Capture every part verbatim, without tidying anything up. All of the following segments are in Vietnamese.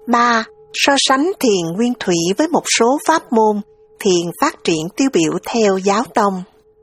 ba. So sánh thiền nguyên thủy với một số pháp môn thiền phát triển tiêu biểu theo giáo tông.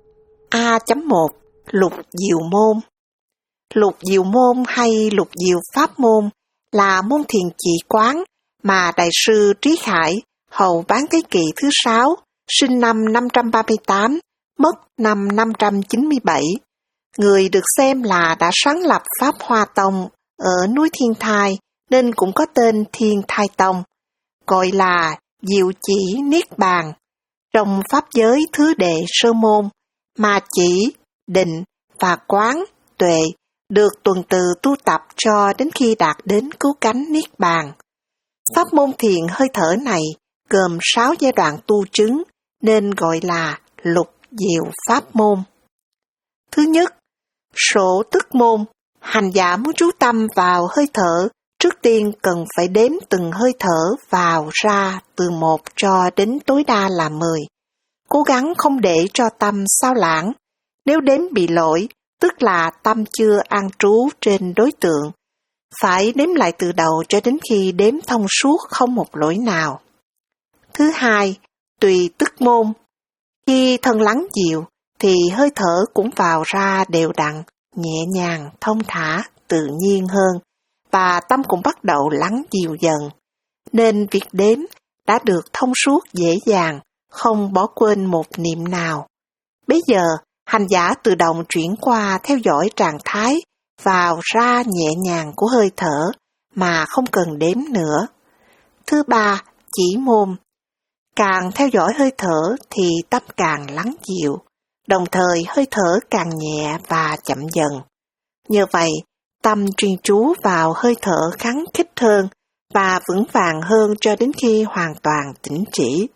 A một. Lục diệu môn. Lục diệu môn hay lục diệu pháp môn là môn thiền chỉ quán mà Đại sư Trí Khải, hậu bán thế kỷ thứ sáu, sinh năm năm trăm ba mươi tám, mất năm năm trăm chín mươi bảy. Người được xem là đã sáng lập Pháp Hoa Tông ở núi Thiên Thai nên cũng có tên Thiên Thai Tông, gọi là Diệu Chỉ Niết Bàn. Trong Pháp giới thứ đệ sơ môn, mà chỉ, định và quán, tuệ được tuần tự tu tập cho đến khi đạt đến cứu cánh Niết Bàn. Pháp môn thiền hơi thở này gồm sáu giai đoạn tu chứng nên gọi là lục diệu pháp môn. Thứ nhất, sổ tức môn. Hành giả muốn chú tâm vào hơi thở, trước tiên cần phải đếm từng hơi thở vào ra từ một cho đến tối đa là mười. Cố gắng không để cho tâm sao lãng. Nếu đếm bị lỗi, tức là tâm chưa an trú trên đối tượng. Phải đếm lại từ đầu cho đến khi đếm thông suốt không một lỗi nào. Thứ hai, tùy tức môn. Khi thân lắng dịu, thì hơi thở cũng vào ra đều đặn, nhẹ nhàng, thông thả, tự nhiên hơn, và tâm cũng bắt đầu lắng dịu dần. Nên việc đếm đã được thông suốt dễ dàng, không bỏ quên một niệm nào. Bây giờ, hành giả tự động chuyển qua theo dõi trạng thái vào ra nhẹ nhàng của hơi thở mà không cần đếm nữa. Thứ ba, chỉ môn. Càng theo dõi hơi thở thì tâm càng lắng dịu, đồng thời hơi thở càng nhẹ và chậm dần. Nhờ vậy, tâm chuyên chú vào hơi thở khắng khích hơn và vững vàng hơn cho đến khi hoàn toàn tỉnh chỉ.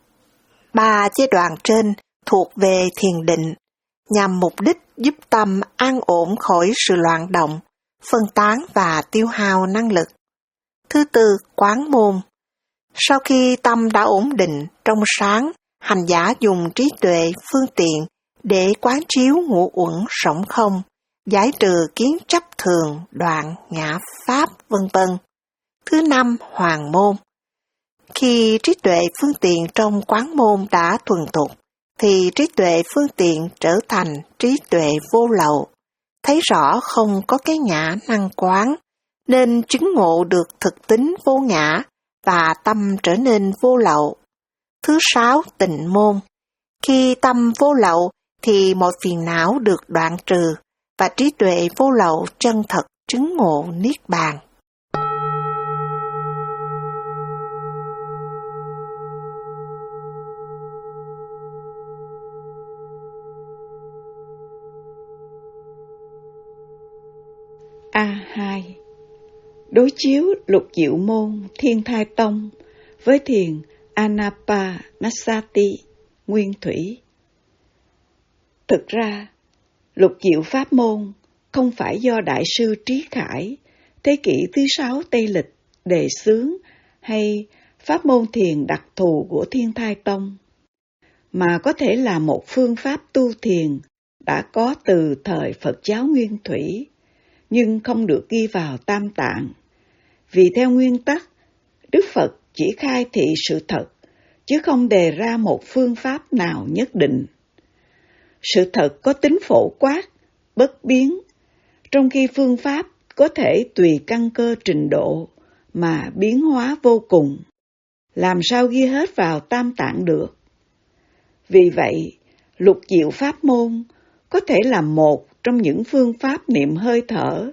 Ba giai đoạn trên thuộc về thiền định, nhằm mục đích giúp tâm an ổn khỏi sự loạn động, phân tán và tiêu hao năng lực. Thứ tư, quán môn. Sau khi tâm đã ổn định, trong sáng, hành giả dùng trí tuệ phương tiện để quán chiếu ngũ uẩn rỗng không, giải trừ kiến chấp thường, đoạn, ngã pháp, vân vân. Thứ năm, hoàng môn. Khi trí tuệ phương tiện trong quán môn đã thuần thục, thì trí tuệ phương tiện trở thành trí tuệ vô lậu, thấy rõ không có cái ngã năng quán, nên chứng ngộ được thực tính vô ngã và tâm trở nên vô lậu. Thứ sáu, tịnh môn. Khi tâm vô lậu thì mọi phiền não được đoạn trừ và trí tuệ vô lậu chân thật chứng ngộ Niết Bàn. A hai. Đối chiếu lục diệu môn Thiên Thai Tông với thiền Anapanasati nguyên thủy. Thực ra, lục diệu pháp môn không phải do Đại sư Trí Khải, thế kỷ thứ sáu Tây Lịch đề xướng hay pháp môn thiền đặc thù của Thiên Thai Tông, mà có thể là một phương pháp tu thiền đã có từ thời Phật giáo Nguyên Thủy, nhưng không được ghi vào Tam Tạng. Vì theo nguyên tắc, Đức Phật chỉ khai thị sự thật, chứ không đề ra một phương pháp nào nhất định. Sự thật có tính phổ quát, bất biến, trong khi phương pháp có thể tùy căn cơ trình độ mà biến hóa vô cùng. Làm sao ghi hết vào Tam Tạng được? Vì vậy, lục diệu pháp môn có thể là một trong những phương pháp niệm hơi thở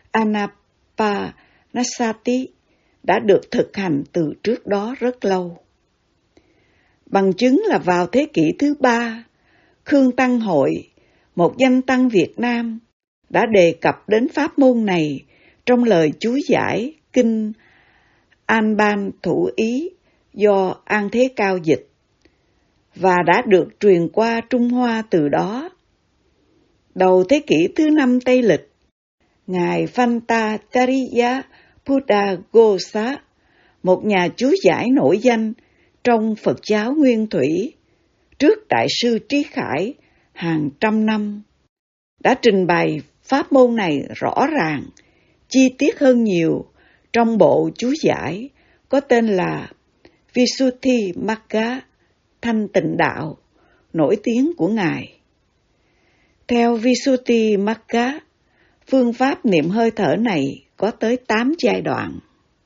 Anapanasati đã được thực hành từ trước đó rất lâu. Bằng chứng là vào thế kỷ thứ ba, Khương Tăng Hội, một danh tăng Việt Nam, đã đề cập đến pháp môn này trong lời chú giải kinh An Ban Thủ Ý do An Thế Cao dịch, và đã được truyền qua Trung Hoa từ đó. Đầu thế kỷ thứ năm Tây Lịch, Ngài Phantatariya Buddhaghosa, một nhà chú giải nổi danh trong Phật giáo Nguyên Thủy, trước Đại sư Trí Khải hàng trăm năm, đã trình bày pháp môn này rõ ràng, chi tiết hơn nhiều trong bộ chú giải có tên là Visuddhimagga, thanh tịnh đạo, nổi tiếng của Ngài. Theo Visuddhimagga, phương pháp niệm hơi thở này có tới tám giai đoạn.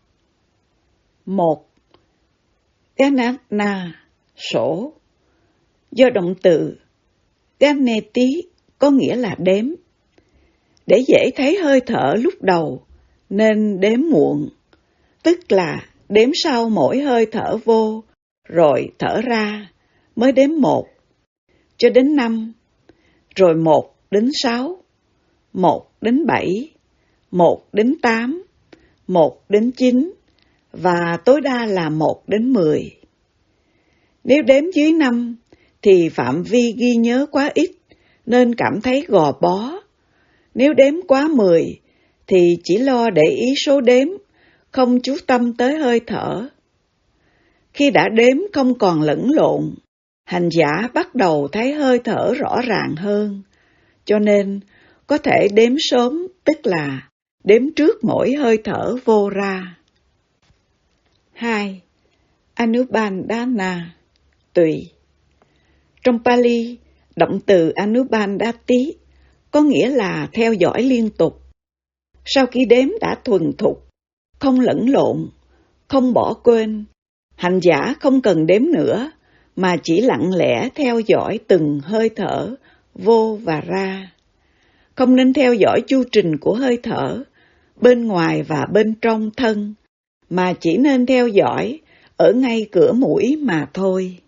Một. Ganana, sổ, do động từ Ganeti có nghĩa là đếm. Để dễ thấy hơi thở lúc đầu nên đếm muộn, tức là đếm sau mỗi hơi thở vô rồi thở ra mới đếm một cho đến năm, rồi một đến sáu, một đến bảy, một đến tám, một đến chín và tối đa là một đến mười. Nếu đếm dưới năm thì phạm vi ghi nhớ quá ít nên cảm thấy gò bó. Nếu đếm quá mười thì chỉ lo để ý số đếm, không chú tâm tới hơi thở. Khi đã đếm không còn lẫn lộn, hành giả bắt đầu thấy hơi thở rõ ràng hơn, cho nên có thể đếm sớm, tức là đếm trước mỗi hơi thở vô ra. Hai. Anubandhana, tùy. Trong Pali, động từ Anubandhati có nghĩa là theo dõi liên tục. Sau khi đếm đã thuần thục, không lẫn lộn, không bỏ quên, hành giả không cần đếm nữa, mà chỉ lặng lẽ theo dõi từng hơi thở vô và ra. Không nên theo dõi chu trình của hơi thở, bên ngoài và bên trong thân, mà chỉ nên theo dõi ở ngay cửa mũi mà thôi.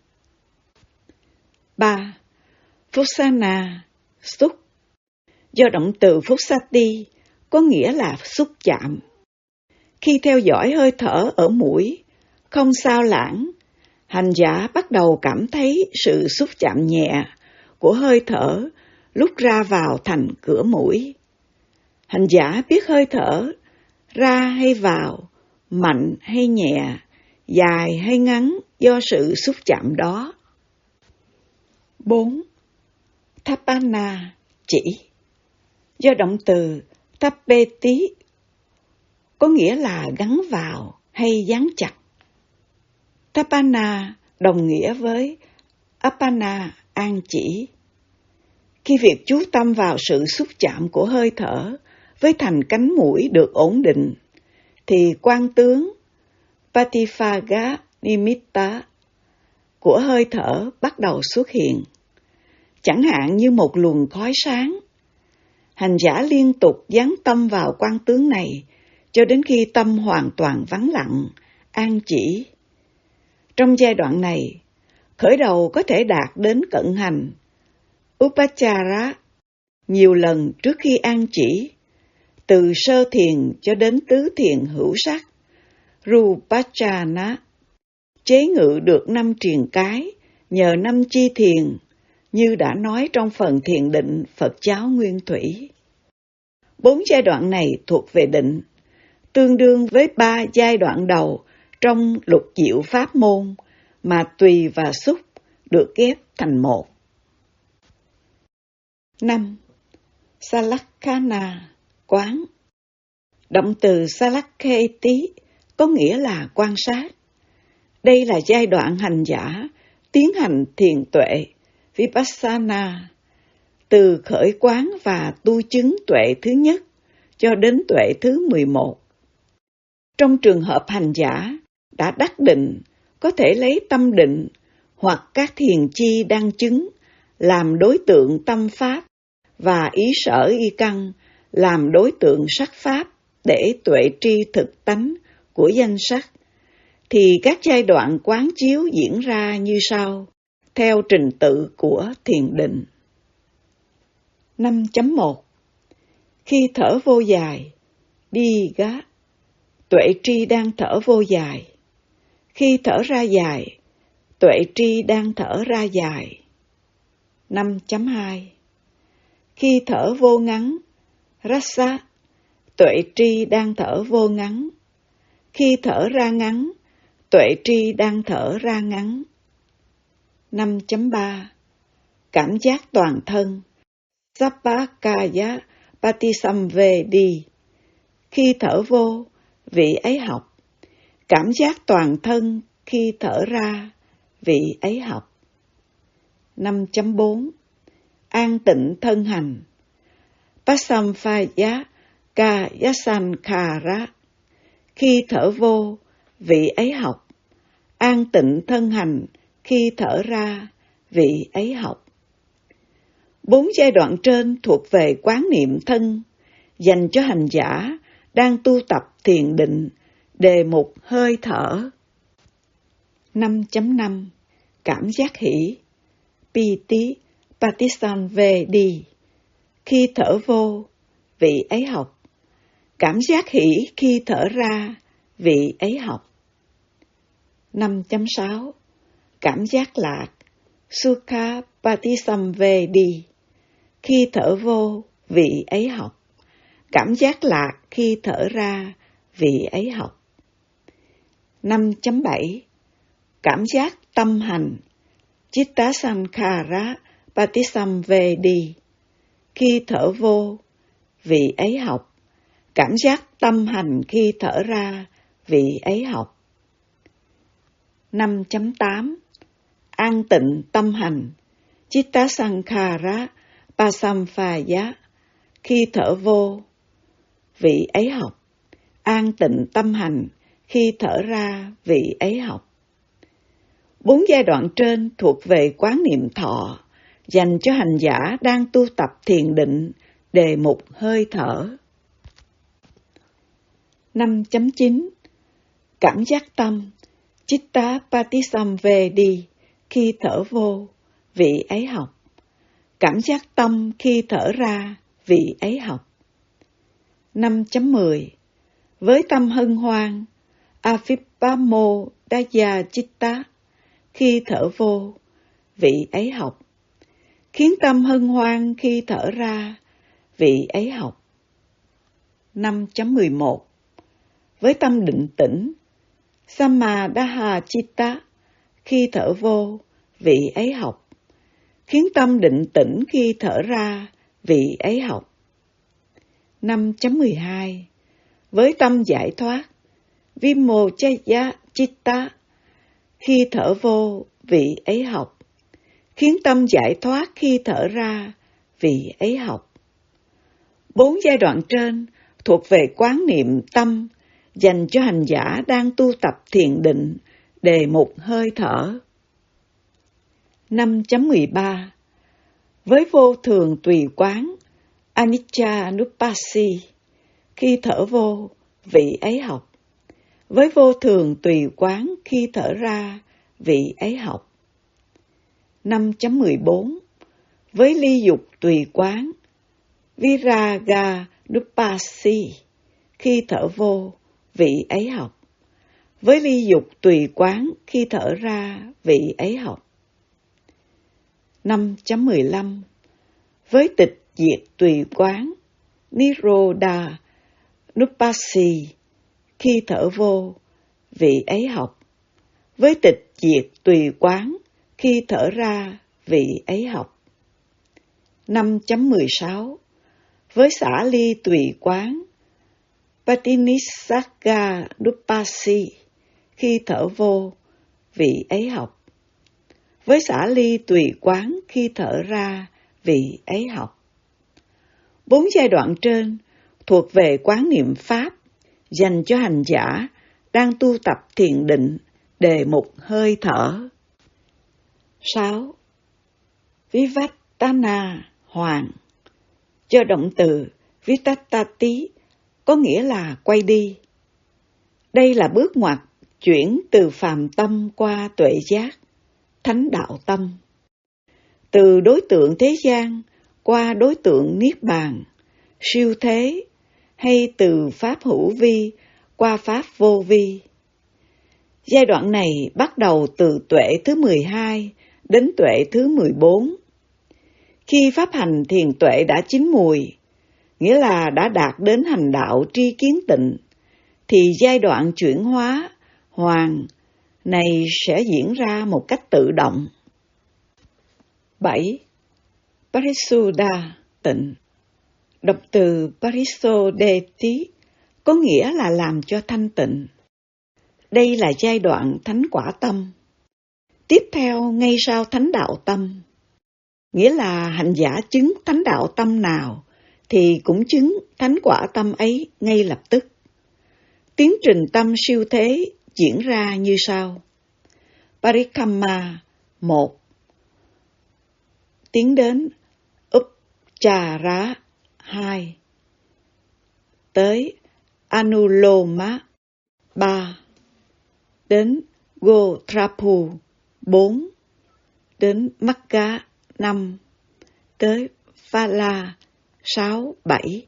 Ba. Phusana, xúc. Do động từ Phusati có nghĩa là xúc chạm. Khi theo dõi hơi thở ở mũi, không sao lãng, hành giả bắt đầu cảm thấy sự xúc chạm nhẹ của hơi thở lúc ra vào thành cửa mũi. Hành giả biết hơi thở ra hay vào, mạnh hay nhẹ, dài hay ngắn do sự xúc chạm đó. Bốn. Thapana, chỉ. Do động từ Thapeti có nghĩa là gắn vào hay dán chặt. Thapana đồng nghĩa với Apana, an chỉ. Khi việc chú tâm vào sự xúc chạm của hơi thở với thành cánh mũi được ổn định, thì quang tướng Patiphagga Nimitta của hơi thở bắt đầu xuất hiện, chẳng hạn như một luồng khói sáng. Hành giả liên tục dán tâm vào quang tướng này cho đến khi tâm hoàn toàn vắng lặng, an chỉ. Trong giai đoạn này, khởi đầu có thể đạt đến cận hành, Upachara, nhiều lần trước khi an chỉ, từ sơ thiền cho đến tứ thiền hữu sắc, Rupachana, chế ngự được năm triền cái nhờ năm chi thiền, như đã nói trong phần thiền định Phật giáo Nguyên Thủy. Bốn giai đoạn này thuộc về định, tương đương với ba giai đoạn đầu trong lục diệu pháp môn mà tùy và xúc được ghép thành một. Năm. Salakhana, quán. Động từ Salakheti có nghĩa là quan sát. Đây là giai đoạn hành giả tiến hành thiền tuệ, Vipassana, từ khởi quán và tu chứng tuệ thứ nhất cho đến tuệ thứ mười một. Trong trường hợp hành giả đã đắc định, có thể lấy tâm định hoặc các thiền chi đang chứng làm đối tượng tâm pháp và ý sở y căn làm đối tượng sắc pháp để tuệ tri thực tánh của danh sắc, thì các giai đoạn quán chiếu diễn ra như sau, theo trình tự của thiền định. năm chấm một. Khi thở vô dài, đi gá, tuệ tri đang thở vô dài. Khi thở ra dài, tuệ tri đang thở ra dài. năm chấm hai. Khi thở vô ngắn, rasa, tuệ tri đang thở vô ngắn. Khi thở ra ngắn, tuệ tri đang thở ra ngắn. năm chấm ba. Cảm giác toàn thân, Sappakaya Patisamvedi. Khi thở vô, vị ấy học. cảm giác toàn thân khi thở ra, vị ấy học. năm chấm bốn An tịnh thân hành. Pasamphaya ka yasankhara. Khi thở vô, vị ấy học. An tịnh thân hành, khi thở ra, vị ấy học. Bốn giai đoạn trên thuộc về quán niệm thân, dành cho hành giả đang tu tập thiền định, đề mục hơi thở. năm chấm năm Cảm giác hỷ. Piti Patisamvedi. Khi thở vô, vị ấy học. Cảm giác hỷ khi thở ra, vị ấy học. năm chấm sáu Cảm giác lạc. Sukha Patisamvedi. Khi thở vô, vị ấy học. Cảm giác lạc khi thở ra, vị ấy học. năm chấm bảy Cảm giác tâm hành. Chitta Sankhara Patisamvedi. Khi thở vô, vị ấy học. Cảm giác tâm hành khi thở ra, vị ấy học. năm chấm tám An tịnh tâm hành. Chitta Sankhara Pasamphaya. Khi thở vô, vị ấy học. An tịnh tâm hành khi thở ra, vị ấy học. Bốn giai đoạn trên thuộc về quán niệm thọ, dành cho hành giả đang tu tập thiền định, đề mục hơi thở. năm chấm chín Cảm giác tâm. Chitta Patisamvedi. Khi thở vô, vị ấy học. Cảm giác tâm khi thở ra, vị ấy học. năm chấm mười Với tâm hân hoan. Avipamo Daya Chitta. Khi thở vô, vị ấy học. Khiến tâm hân hoan khi thở ra, vị ấy học. năm chấm mười một Với tâm định tĩnh. Samadha Chitta. Khi thở vô, vị ấy học. Khiến tâm định tĩnh khi thở ra, vị ấy học. năm chấm mười hai Với tâm giải thoát. Vimochaya Chitta. Khi thở vô, vị ấy học. Khiến tâm giải thoát khi thở ra, vị ấy học. Bốn giai đoạn trên thuộc về quán niệm tâm, dành cho hành giả đang tu tập thiền định, đề mục hơi thở. năm chấm mười ba Với vô thường tùy quán. Anicca Nupasi. Khi thở vô, vị ấy học. Với vô thường tùy quán khi thở ra, vị ấy học. năm chấm mười bốn Với ly dục tùy quán. Viraga Nupasi. Khi thở vô, vị ấy học. Với ly dục tùy quán khi thở ra, vị ấy học. năm chấm mười lăm Với tịch diệt tùy quán. Nirodha Nupasi. Khi thở vô, vị ấy học. Với tịch diệt tùy quán khi thở ra, vị ấy học. năm chấm mười sáu Với xả ly tùy quán. Patinissaga Nupasi. Khi thở vô, vị ấy học. Với xả ly tùy quán khi thở ra, vị ấy học. Bốn giai đoạn trên thuộc về quán niệm pháp, dành cho hành giả đang tu tập thiền định, đề mục hơi thở. sáu. Vivattana hoàn. Do động từ vittattati có nghĩa là quay đi. Đây là bước ngoặt chuyển từ phàm tâm qua tuệ giác, thánh đạo tâm. Từ đối tượng thế gian qua đối tượng niết bàn, siêu thế, hay từ pháp hữu vi qua pháp vô vi. Giai đoạn này bắt đầu từ tuệ thứ mười hai đến tuệ thứ mười bốn. Khi pháp hành thiền tuệ đã chín mùi, nghĩa là đã đạt đến hành đạo tri kiến tịnh, thì giai đoạn chuyển hóa, hoàn này sẽ diễn ra một cách tự động. bảy. Parisuddha, tịnh. Động từ Parisodeti có nghĩa là làm cho thanh tịnh. đây là giai đoạn thánh quả tâm. Tiếp theo ngay sau thánh đạo tâm, nghĩa là hành giả chứng thánh đạo tâm nào thì cũng chứng thánh quả tâm ấy ngay lập tức. Tiến trình tâm siêu thế diễn ra như sau. Parikamma một, tiến đến Upchara hai, tới Anuloma ba, đến Gotrapu bốn, đến Magga năm, tới Phala sáu, bảy.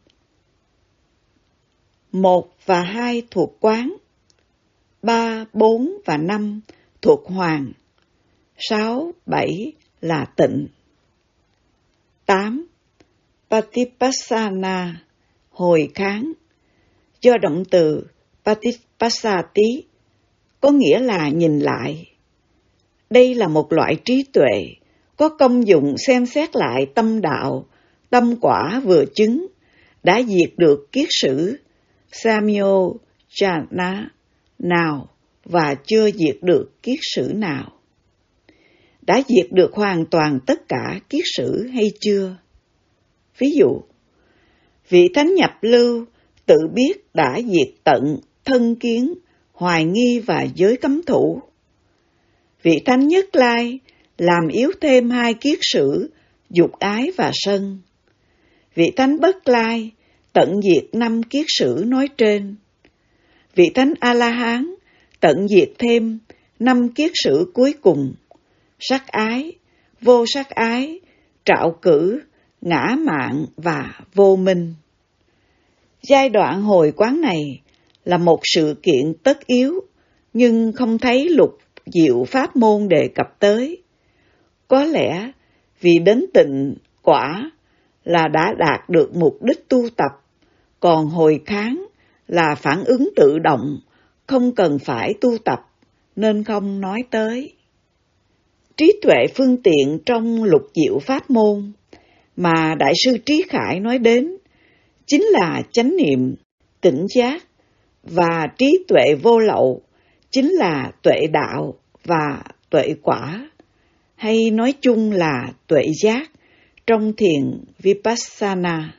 một và hai thuộc quán, ba, bốn và năm thuộc hoàng, sáu, bảy là tịnh. tám. Patipassana, hồi kháng, do động từ Patipassati, có nghĩa là nhìn lại. Đây là một loại trí tuệ, có công dụng xem xét lại tâm đạo, tâm quả vừa chứng, đã diệt được kiết sử, Samyo Jana nào và chưa diệt được kiết sử nào. Đã diệt được hoàn toàn tất cả kiết sử hay chưa? Ví dụ, vị thánh nhập lưu tự biết đã diệt tận thân kiến, hoài nghi và giới cấm thủ. Vị thánh nhất lai làm yếu thêm hai kiết sử, dục ái và sân. Vị thánh bất lai tận diệt năm kiết sử nói trên. Vị thánh A-la-hán tận diệt thêm năm kiết sử cuối cùng, sắc ái, vô sắc ái, trạo cử, ngã mạn và vô minh. Giai đoạn hồi quán này là một sự kiện tất yếu, nhưng không thấy lục diệu pháp môn đề cập tới. Có lẽ vì đến tịnh quả là đã đạt được mục đích tu tập, còn hồi kháng là phản ứng tự động, không cần phải tu tập, nên không nói tới. Trí tuệ phương tiện trong lục diệu pháp môn mà Đại sư Trí Khải nói đến chính là chánh niệm, tỉnh giác, và trí tuệ vô lậu chính là tuệ đạo và tuệ quả, hay nói chung là tuệ giác trong thiền Vipassana.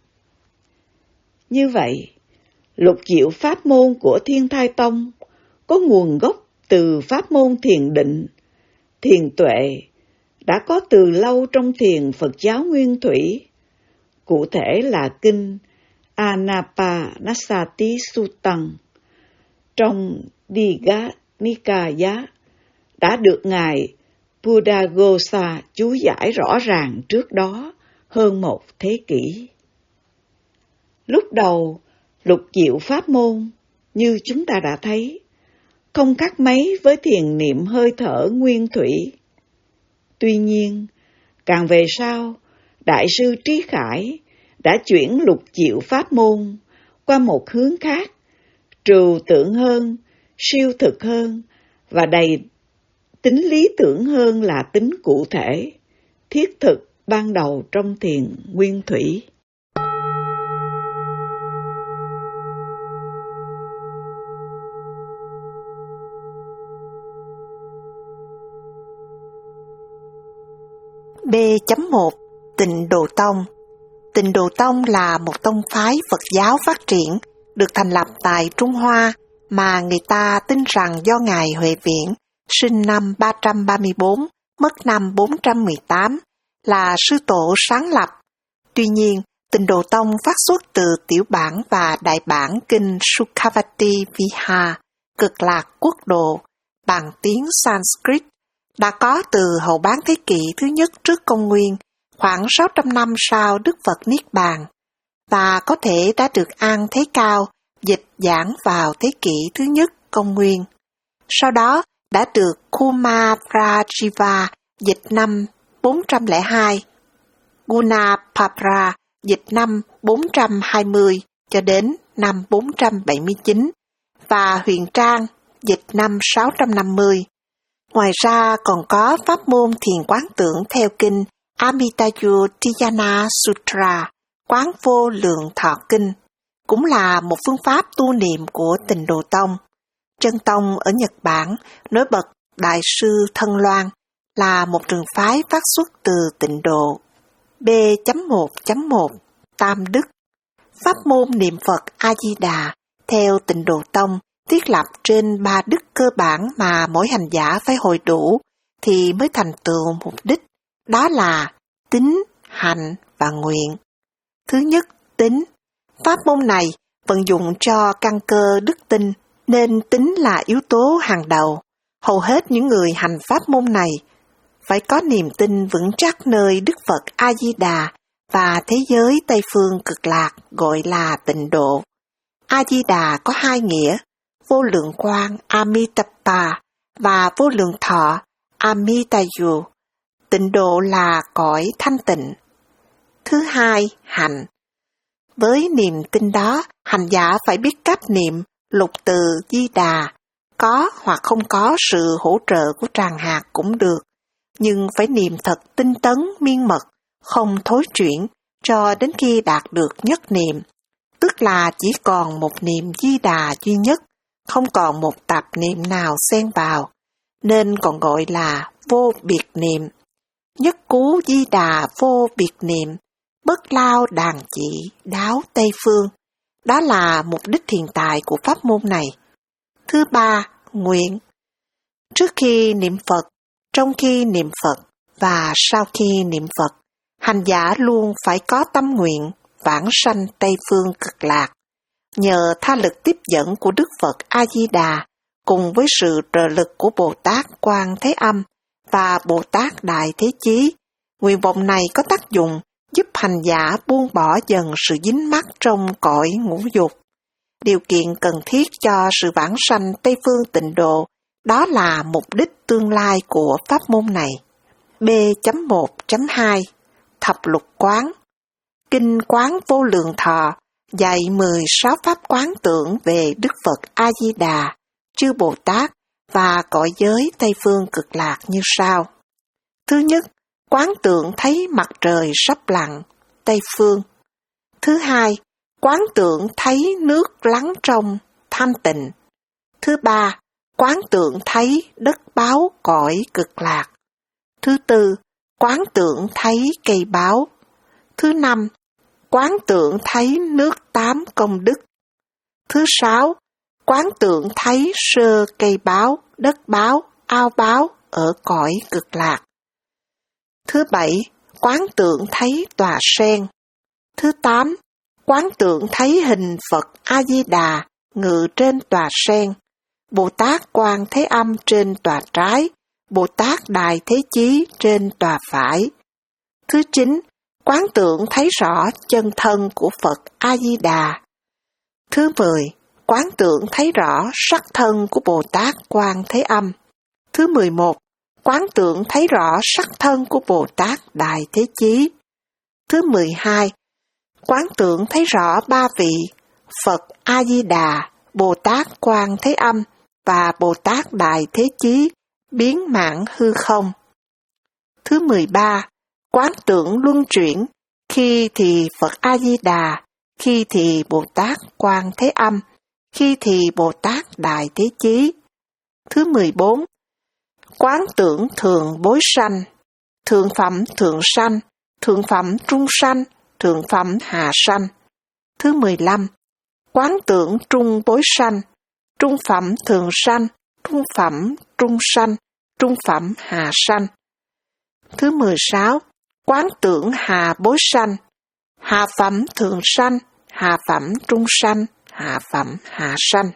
Như vậy, lục diệu pháp môn của Thiên Thai Tông có nguồn gốc từ pháp môn thiền định, thiền tuệ, đã có từ lâu trong thiền Phật giáo Nguyên Thủy, cụ thể là kinh Anapanasati Suttant trong Digha Nikaya đã được Ngài Buddhaghosa chú giải rõ ràng trước đó hơn một thế kỷ. Lúc đầu, lục diệu pháp môn, như chúng ta đã thấy, không khác mấy với thiền niệm hơi thở nguyên thủy. Tuy nhiên, càng về sau, Đại sư Trí Khải đã chuyển lục diệu pháp môn qua một hướng khác, trừu tượng hơn, siêu thực hơn và đầy tính lý tưởng hơn là tính cụ thể, thiết thực ban đầu trong thiền nguyên thủy. B một. Tịnh Độ Tông. Tịnh Độ Tông là một tông phái Phật giáo phát triển, được thành lập tại Trung Hoa, mà người ta tin rằng do Ngài Huệ Viễn, sinh năm ba trăm ba mươi bốn, mất năm bốn trăm mười tám, là sư tổ sáng lập. Tuy nhiên, Tịnh Độ Tông phát xuất từ tiểu bản và đại bản kinh Sukhavati Viha, Cực Lạc Quốc Độ, bằng tiếng Sanskrit, đã có từ hậu bán thế kỷ thứ nhất trước công nguyên, khoảng sáu trăm năm sau Đức Phật Niết Bàn, và có thể đã được An Thế Cao dịch giảng vào thế kỷ thứ nhất công nguyên. Sau đó đã được Kumaprajiva dịch năm bốn trăm lẻ hai, Gunapapra dịch năm bốn trăm hai mươi cho đến năm bốn trăm bảy mươi chín, và Huyền Trang dịch năm sáu trăm năm mươi. Ngoài ra còn có pháp môn thiền quán tưởng theo kinh Amitabha Sutra, Quán Vô Lượng Thọ Kinh, cũng là một phương pháp tu niệm của Tịnh Độ Tông. Chân Tông ở Nhật Bản, nổi bật Đại sư Thân Loan, là một trường phái phát xuất từ Tịnh Độ. B một một Tam Đức. Pháp môn niệm Phật A-di-đà theo Tịnh Độ Tông thiết lập trên ba đức cơ bản mà mỗi hành giả phải hội đủ thì mới thành tựu mục đích, đó là tín, hạnh và nguyện. Thứ nhất, tín. Pháp môn này vận dụng cho căn cơ đức tin, nên tín là yếu tố hàng đầu. Hầu hết những người hành pháp môn này phải có niềm tin vững chắc nơi Đức Phật A-di-đà và thế giới Tây Phương Cực Lạc gọi là Tịnh Độ. A-di-đà có hai nghĩa, vô lượng quang Amitabha và vô lượng thọ Amitayu. Tịnh Độ là cõi thanh tịnh. Thứ hai, hạnh. Với niềm tin đó, hành giả phải biết cách niệm lục từ Di Đà, có hoặc không có sự hỗ trợ của tràng hạt cũng được, nhưng phải niệm thật tinh tấn miên mật, không thối chuyển, cho đến khi đạt được nhất niệm, tức là chỉ còn một niệm Di Đà duy nhất, không còn một tạp niệm nào xen vào, nên còn gọi là vô biệt niệm. Nhất cú Di Đà vô biệt niệm, bất lao đàn chỉ đáo Tây Phương. Đó là mục đích hiện tại của pháp môn này. Thứ ba, nguyện. Trước khi niệm Phật, trong khi niệm Phật và sau khi niệm Phật, hành giả luôn phải có tâm nguyện vãng sanh Tây Phương Cực Lạc. Nhờ tha lực tiếp dẫn của Đức Phật A-di-đà cùng với sự trợ lực của Bồ Tát Quan Thế Âm và Bồ Tát Đại Thế Chí, nguyện vọng này có tác dụng giúp hành giả buông bỏ dần sự dính mắc trong cõi ngũ dục. Điều kiện cần thiết cho sự vãng sanh Tây Phương Tịnh Độ, đó là mục đích tương lai của pháp môn này. B một hai Thập lục quán. Kinh Quán Vô Lượng Thọ dạy mười sáu pháp quán tưởng về Đức Phật A-di-đà, chư Bồ Tát và cõi giới Tây Phương Cực Lạc như sau. Thứ nhất, quán tưởng thấy mặt trời sắp lặn, Tây Phương. Thứ hai, quán tưởng thấy nước lắng trong, thanh tịnh. Thứ ba, quán tưởng thấy đất báo cõi Cực Lạc. Thứ tư, quán tưởng thấy cây báo. Thứ năm, quán tưởng thấy nước tám công đức. Thứ sáu, quán tưởng thấy sơ cây báo, đất báo, ao báo ở cõi Cực Lạc. Thứ bảy, quán tưởng thấy tòa sen. Thứ tám, quán tưởng thấy hình Phật A-di-đà ngự trên tòa sen, Bồ Tát Quan Thế Âm trên tòa trái, Bồ Tát Đại Thế Chí trên tòa phải. Thứ chín, quán tưởng thấy rõ chân thân của Phật A-di-đà. Thứ mười, quán tưởng thấy rõ sắc thân của Bồ Tát Quan Thế Âm. Thứ mười một, quán tưởng thấy rõ sắc thân của Bồ Tát Đại Thế Chí. Thứ mười hai, quán tưởng thấy rõ ba vị Phật A-di-đà, Bồ Tát Quan Thế Âm và Bồ Tát Đại Thế Chí biến mãn hư không. Thứ mười ba, quán tưởng luân chuyển, khi thì Phật A-di-đà, khi thì Bồ Tát Quan Thế Âm, khi thì Bồ Tát Đại Thế Chí. Thứ mười bốn, quán tưởng thường bối sanh, thượng phẩm thượng sanh, thượng phẩm trung sanh, thượng phẩm hạ sanh. Thứ mười lăm, quán tưởng trung bối sanh, trung phẩm thường sanh, trung phẩm trung sanh, trung phẩm hạ sanh. Thứ mười sáu, quán tưởng hạ bối sanh, hạ phẩm thường sanh, hạ phẩm trung sanh, hạ phẩm hạ sanh.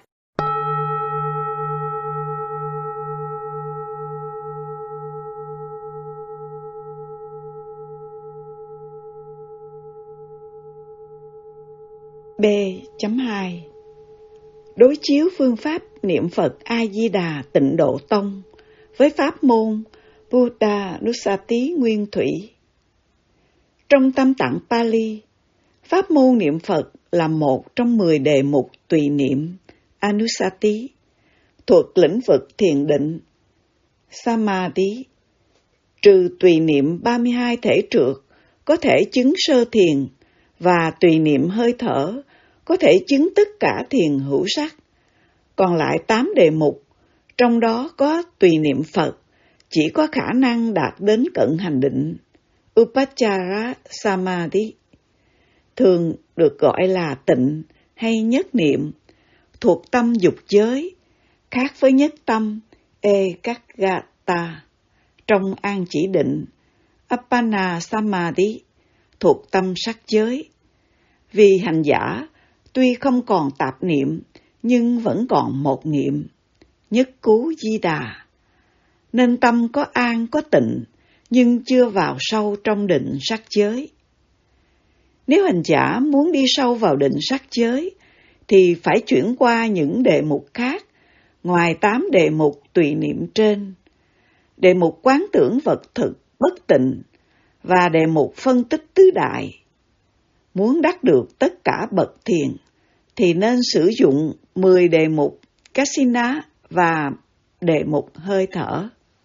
B hai Đối chiếu phương pháp niệm Phật A-di-đà Tịnh Độ Tông với pháp môn Buddha-nusati Nguyên Thủy. Trong Tam Tạng Pali, pháp môn niệm Phật là một trong mười đề mục tùy niệm Anusati thuộc lĩnh vực thiền định Samadhi. Trừ tùy niệm ba mươi hai thể trượt có thể chứng sơ thiền và tùy niệm hơi thở có thể chứng tất cả thiền hữu sắc, Còn lại tám đề mục, trong đó có tùy niệm Phật, chỉ có khả năng đạt đến cận hành định, Upachara Samadhi, thường được gọi là tịnh hay nhất niệm, thuộc tâm dục giới, khác với nhất tâm Ekaggata trong an chỉ định, Appana Samadhi, thuộc tâm sắc giới. Vì hành giả tuy không còn tạp niệm, nhưng vẫn còn một niệm, nhất cú di đà, nên tâm có an có tịnh, nhưng chưa vào sâu trong định sắc giới. Nếu hành giả muốn đi sâu vào định sắc giới, thì phải chuyển qua những đề mục khác, ngoài tám đề mục tùy niệm trên, đề mục quán tưởng vật thực bất tịnh và đề mục phân tích tứ đại. Muốn đắc được tất cả bậc thiền, thì nên sử dụng mười đề mục Kasina và đề mục hơi thở.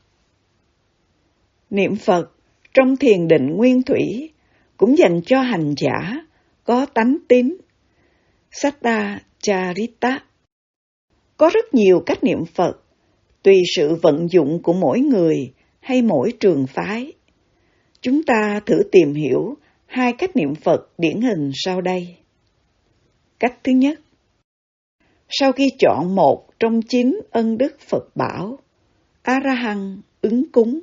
Niệm Phật trong thiền định nguyên thủy cũng dành cho hành giả có tánh tín, Saddha Charita. Có rất nhiều cách niệm Phật, tùy sự vận dụng của mỗi người hay mỗi trường phái. Chúng ta thử tìm hiểu hai cách niệm Phật điển hình sau đây. Cách thứ nhất, sau khi chọn một trong chín ân đức Phật bảo, A-ra-hăng ứng cúng,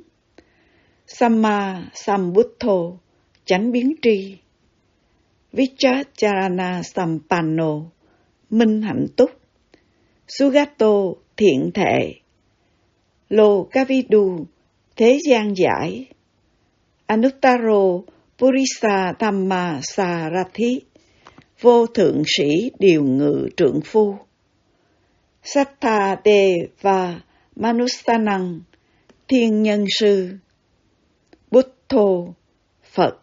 Samma Sambuddho chánh biến tri, Vichacharana Sampanno minh hạnh túc, Sugato thiện thệ, Lokavidu thế gian giải, Anuttaro Purisa Dhamma Sarathi vô thượng sĩ điều ngự trượng phu, Sattha Deva Manusanang thiên nhân sư, Buddho Phật,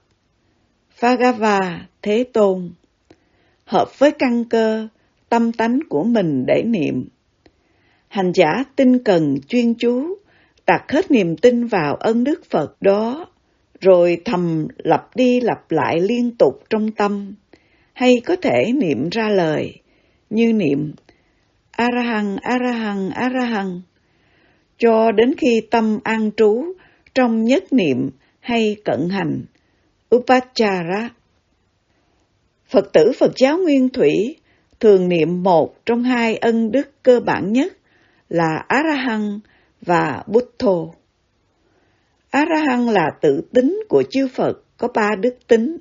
Bhagava Thế Tôn, hợp với căn cơ tâm tánh của mình để niệm. Hành giả tinh cần chuyên chú, đặt hết niềm tin vào ân đức Phật đó, rồi thầm lặp đi lặp lại liên tục trong tâm, hay có thể niệm ra lời, như niệm A-ra-hăng, A-ra-hăng, A-ra-hăng, cho đến khi tâm an trú trong nhất niệm hay cận hành, Upachara. Phật tử Phật giáo Nguyên Thủy thường niệm một trong hai ân đức cơ bản nhất là A-ra-hăng và Buddho. A-ra-hăng là tự tính của chư Phật có ba đức tính.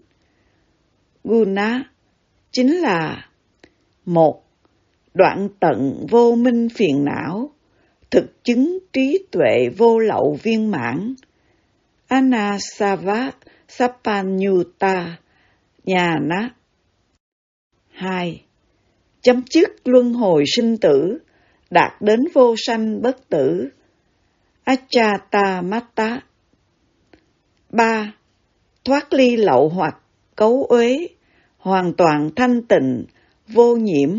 Guna chính là một, đoạn tận vô minh phiền não, thực chứng trí tuệ vô lậu viên mãn, Anasava Sapanyuta Nhana. Hai, chấm dứt luân hồi sinh tử, đạt đến vô sanh bất tử, Achatamata. Ba, thoát ly lậu hoặc cấu uế, hoàn toàn thanh tịnh, vô nhiễm,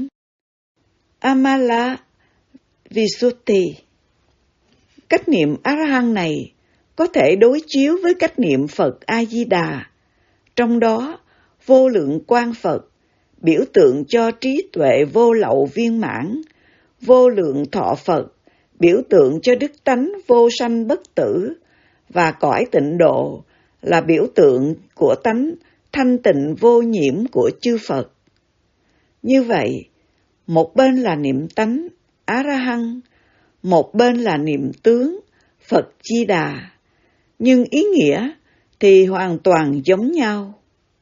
Amala Visuddhi. Cách niệm A-ra-hăng này có thể đối chiếu với cách niệm Phật A-di-đà, trong đó vô lượng quang Phật biểu tượng cho trí tuệ vô lậu viên mãn, vô lượng thọ Phật biểu tượng cho đức tánh vô sanh bất tử, và cõi tịnh độ là biểu tượng của tánh thanh tịnh vô nhiễm của chư Phật. Như vậy, một bên là niệm tánh A-ra-hăng, một bên là niệm tướng Phật Di Đà, nhưng ý nghĩa thì hoàn toàn giống nhau.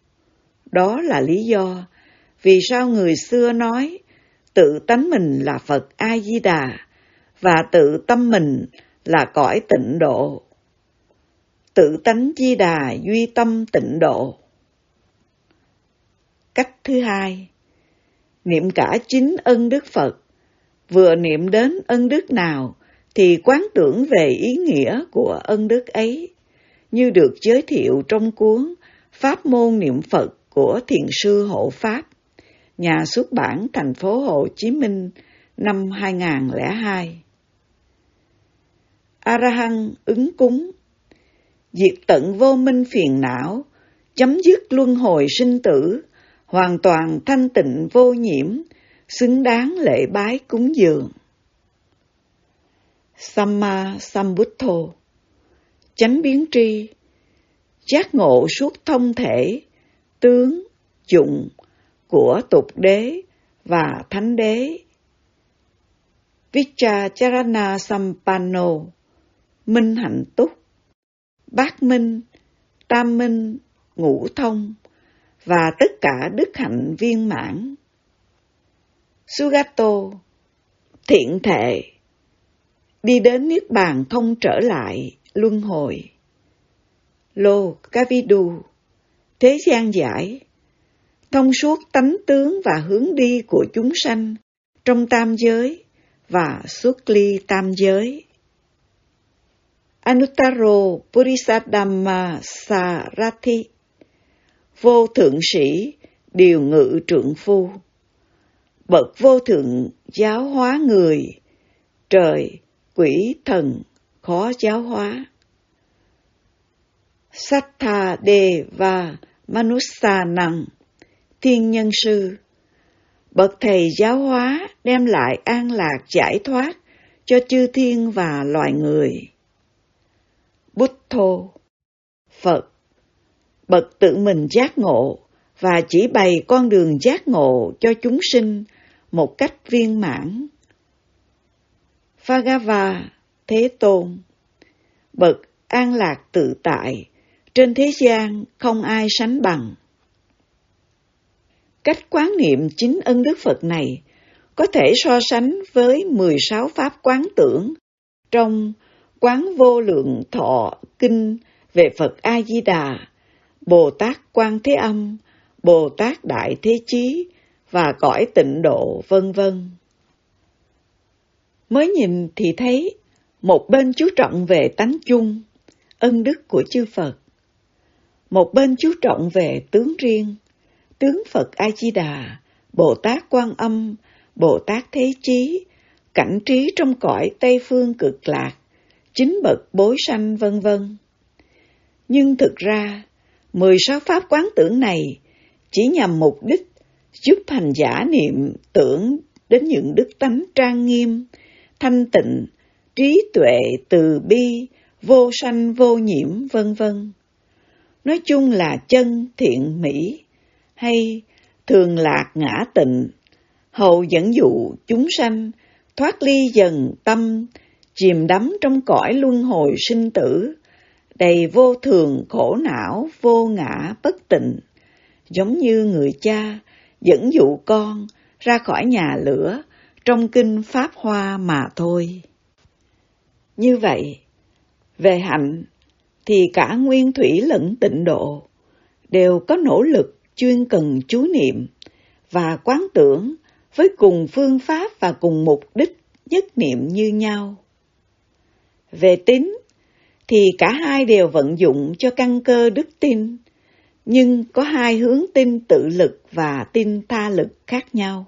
Đó là lý do vì sao người xưa nói tự tánh mình là Phật A-di-đà và tự tâm mình là cõi tịnh độ. Tự tánh Di Đà duy tâm tịnh độ. Cách thứ hai, niệm cả chín ân đức Phật. Vừa niệm đến ân đức nào thì quán tưởng về ý nghĩa của ân đức ấy, như được giới thiệu trong cuốn Pháp môn niệm Phật của Thiền sư Hộ Pháp, nhà xuất bản thành phố Hồ Chí Minh năm hai nghìn không trăm lẻ hai. A-ra-hăng ứng cúng, diệt tận vô minh phiền não, chấm dứt luân hồi sinh tử, hoàn toàn thanh tịnh vô nhiễm, xứng đáng lễ bái cúng dường. Samma Sambuddho, chánh biến tri, giác ngộ suốt thông thể, tướng, dụng của tục đế và thánh đế. Vichacharana Sampanno, minh hạnh túc, bát minh, tam minh, ngũ thông và tất cả đức hạnh viên mãn. Sugato, thiện thệ, đi đến niết bàn không trở lại, luân hồi. Lô Kavidu, thế gian giải, thông suốt tánh tướng và hướng đi của chúng sanh trong tam giới và xuất ly tam giới. Anuttaro Purisadhamma Sarathi, vô thượng sĩ, điều ngự trượng phu, bậc vô thượng giáo hóa người, trời, quỷ, thần, khó giáo hóa. Sattha Deva Manusanang, thiên nhân sư, bậc thầy giáo hóa đem lại an lạc giải thoát cho chư thiên và loài người. Buddho, Phật, bậc tự mình giác ngộ và chỉ bày con đường giác ngộ cho chúng sinh một cách viên mãn. Bhagava, Thế Tôn, bậc an lạc tự tại, trên thế gian không ai sánh bằng. Cách quán niệm chính ân đức Phật này có thể so sánh với mười sáu pháp quán tưởng trong Quán Vô Lượng Thọ Kinh về Phật A-di-đà, Bồ Tát Quan Thế Âm, Bồ Tát Đại Thế Chí và cõi tịnh độ, vân vân. Mới nhìn thì thấy một bên chú trọng về tánh chung, ân đức của chư Phật, một bên chú trọng về tướng riêng, tướng Phật A-di-đà, Bồ Tát Quan Âm, Bồ Tát Thế Chí, cảnh trí trong cõi Tây Phương Cực Lạc, chính bậc bối sanh, vân vân. Nhưng thực ra, mười sáu pháp quán tưởng này chỉ nhằm mục đích giúp hành giả niệm tưởng đến những đức tánh trang nghiêm, thanh tịnh, trí tuệ, từ bi, vô sanh vô nhiễm, vân vân. Nói chung là chân thiện mỹ, hay thường lạc ngã tịnh, hầu dẫn dụ chúng sanh thoát ly dần tâm, chìm đắm trong cõi luân hồi sinh tử, đầy vô thường khổ não, vô ngã bất tịnh, giống như người cha dẫn dụ con ra khỏi nhà lửa trong kinh Pháp Hoa mà thôi. Như vậy, về hạnh thì cả nguyên thủy lẫn tịnh độ đều có nỗ lực chuyên cần chú niệm và quán tưởng với cùng phương pháp và cùng mục đích nhất niệm như nhau. Về tín thì cả hai đều vận dụng cho căn cơ đức tin, nhưng có hai hướng tin tự lực và tin tha lực khác nhau.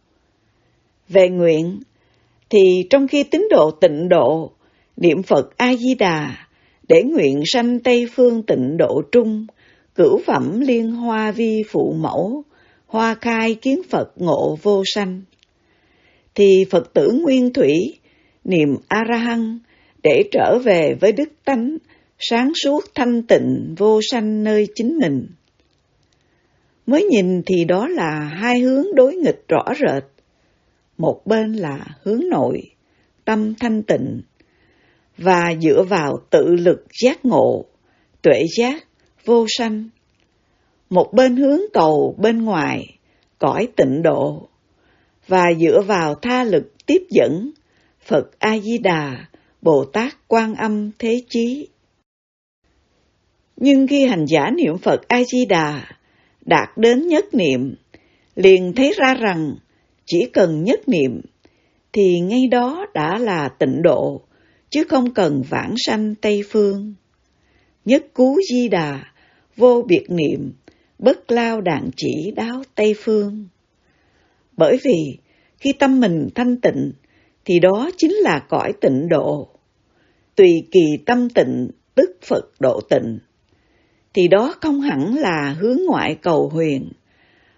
Về nguyện thì trong khi tín độ tịnh độ, niệm Phật A-di-đà để nguyện sanh Tây Phương tịnh độ trung, cửu phẩm liên hoa vi phụ mẫu, hoa khai kiến Phật ngộ vô sanh, thì Phật tử nguyên thủy niệm A-ra-hăng để trở về với đức tánh sáng suốt thanh tịnh vô sanh nơi chính mình. Mới nhìn thì đó là hai hướng đối nghịch rõ rệt. Một bên là hướng nội, tâm thanh tịnh, và dựa vào tự lực giác ngộ, tuệ giác, vô sanh. Một bên hướng cầu bên ngoài, cõi tịnh độ, và dựa vào tha lực tiếp dẫn, Phật A-di-đà, Bồ Tát Quan Âm Thế Chí. Nhưng khi hành giả niệm Phật A-di-đà đạt đến nhất niệm, liền thấy ra rằng chỉ cần nhất niệm thì ngay đó đã là tịnh độ, chứ không cần vãng sanh Tây Phương. Nhất cú di đà, vô biệt niệm, bất lao đạn chỉ đáo Tây Phương. Bởi vì khi tâm mình thanh tịnh thì đó chính là cõi tịnh độ. Tùy kỳ tâm tịnh tức Phật độ tịnh, thì đó không hẳn là hướng ngoại cầu huyền,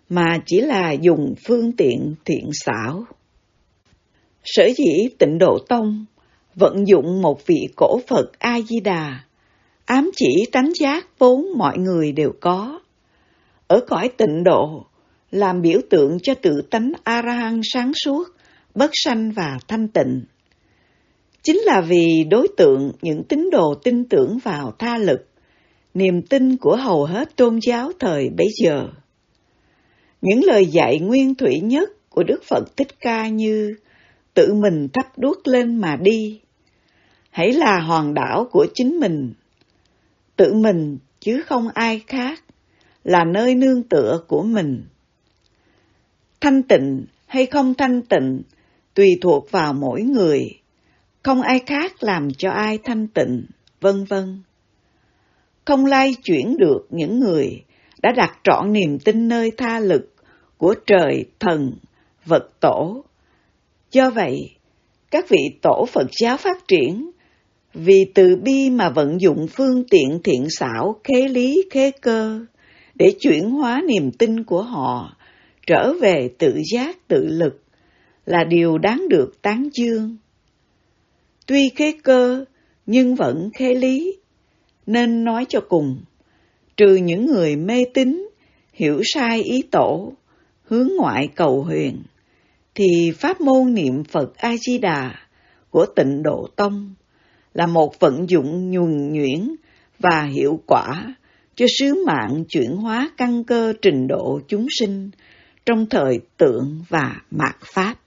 mà chỉ là dùng phương tiện thiện xảo. Sở dĩ Tịnh Độ Tông vận dụng một vị cổ Phật A-di-đà, ám chỉ tánh giác vốn mọi người đều có, ở cõi tịnh độ, làm biểu tượng cho tự tánh A-ra-hăng sáng suốt, bất sanh và thanh tịnh. Chính là vì đối tượng những tín đồ tin tưởng vào tha lực, niềm tin của hầu hết tôn giáo thời bấy giờ. Những lời dạy nguyên thủy nhất của Đức Phật Thích Ca như tự mình thắp đuốc lên mà đi, hãy là hòn đảo của chính mình, tự mình chứ không ai khác, là nơi nương tựa của mình. Thanh tịnh hay không thanh tịnh tùy thuộc vào mỗi người, không ai khác làm cho ai thanh tịnh, vân vân. Không lay chuyển được những người đã đặt trọn niềm tin nơi tha lực của trời, thần, vật tổ. Do vậy, các vị tổ Phật giáo phát triển vì từ bi mà vận dụng phương tiện thiện xảo, khế lý, khế cơ để chuyển hóa niềm tin của họ trở về tự giác, tự lực là điều đáng được tán dương. Tuy khế cơ nhưng vẫn khế lý, nên nói cho cùng, trừ những người mê tín, hiểu sai ý tổ, hướng ngoại cầu huyền, thì pháp môn niệm Phật A-di-đà của Tịnh Độ Tông là một vận dụng nhuần nhuyễn và hiệu quả cho sứ mạng chuyển hóa căn cơ trình độ chúng sinh trong thời tượng và mạt Pháp.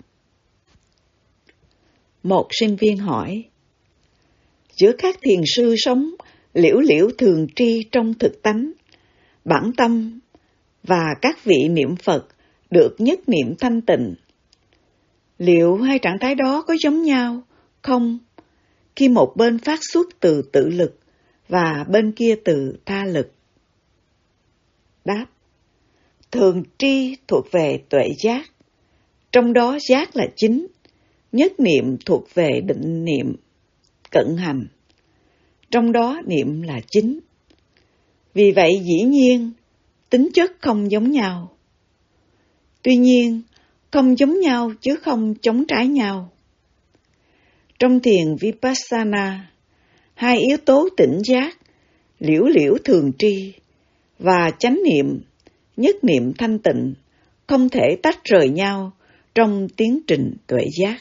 Một sinh viên hỏi, giữa các thiền sư sống liễu liễu thường tri trong thực tánh, bản tâm và các vị niệm Phật được nhất niệm thanh tịnh, liệu hai trạng thái đó có giống nhau không, khi một bên phát xuất từ tự lực và bên kia từ tha lực? Đáp, thường tri thuộc về tuệ giác, trong đó giác là chính, nhất niệm thuộc về định niệm, cận hành, trong đó niệm là chính. Vì vậy dĩ nhiên, tính chất không giống nhau. Tuy nhiên, không giống nhau chứ không chống trái nhau. Trong thiền Vipassana, hai yếu tố tỉnh giác, liễu liễu thường tri và chánh niệm, nhất niệm thanh tịnh không thể tách rời nhau trong tiến trình tuệ giác.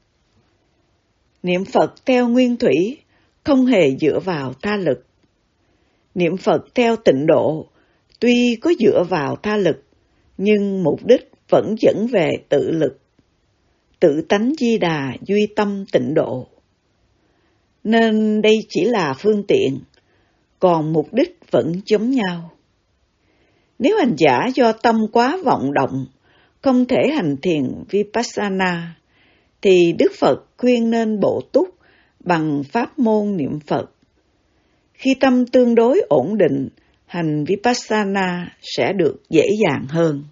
Niệm Phật theo nguyên thủy không hề dựa vào tha lực. Niệm Phật theo tịnh độ tuy có dựa vào tha lực, nhưng mục đích vẫn dẫn về tự lực, tự tánh Di Đà duy tâm tịnh độ. Nên đây chỉ là phương tiện, còn mục đích vẫn giống nhau. Nếu hành giả do tâm quá vọng động, không thể hành thiền Vipassana, thì Đức Phật khuyên nên bổ túc bằng pháp môn niệm Phật. Khi tâm tương đối ổn định, hành Vipassana sẽ được dễ dàng hơn.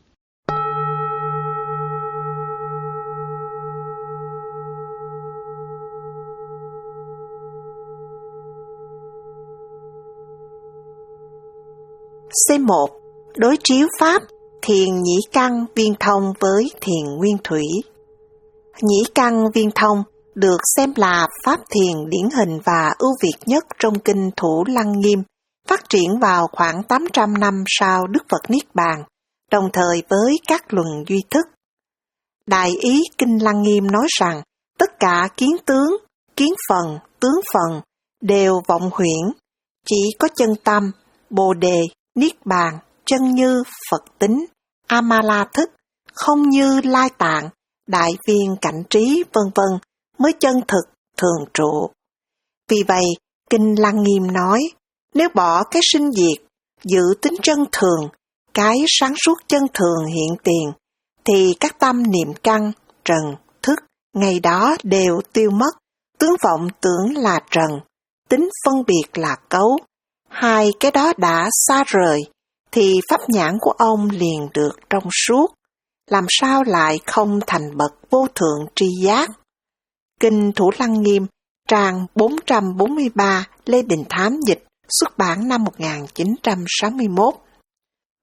C một. Đối chiếu pháp thiền nhĩ căn viên thông với thiền nguyên thủy. Nhĩ căn viên thông được xem là pháp thiền điển hình và ưu việt nhất trong kinh Thủ Lăng Nghiêm, phát triển vào khoảng tám trăm năm sau Đức Phật Niết Bàn, đồng thời với các luận duy thức. Đại ý kinh Lăng Nghiêm nói rằng tất cả kiến tướng, kiến phần, tướng phần đều vọng huyễn, chỉ có chân tâm, Bồ đề, Niết Bàn, chân như, Phật tính, Amala thức, không như lai tạng, đại viên cảnh trí, vân vân mới chân thực, thường trụ. Vì vậy, kinh Lăng Nghiêm nói, nếu bỏ cái sinh diệt, giữ tính chân thường, cái sáng suốt chân thường hiện tiền, thì các tâm niệm căn, trần, thức, ngày đó đều tiêu mất, tướng vọng tưởng là trần, tính phân biệt là cấu. Hai cái đó đã xa rời, thì pháp nhãn của ông liền được trong suốt, làm sao lại không thành bậc vô thượng tri giác. Kinh Thủ Lăng Nghiêm, trang bốn trăm bốn mươi ba, Lê Đình Thám dịch, xuất bản năm một nghìn chín trăm sáu mươi mốt.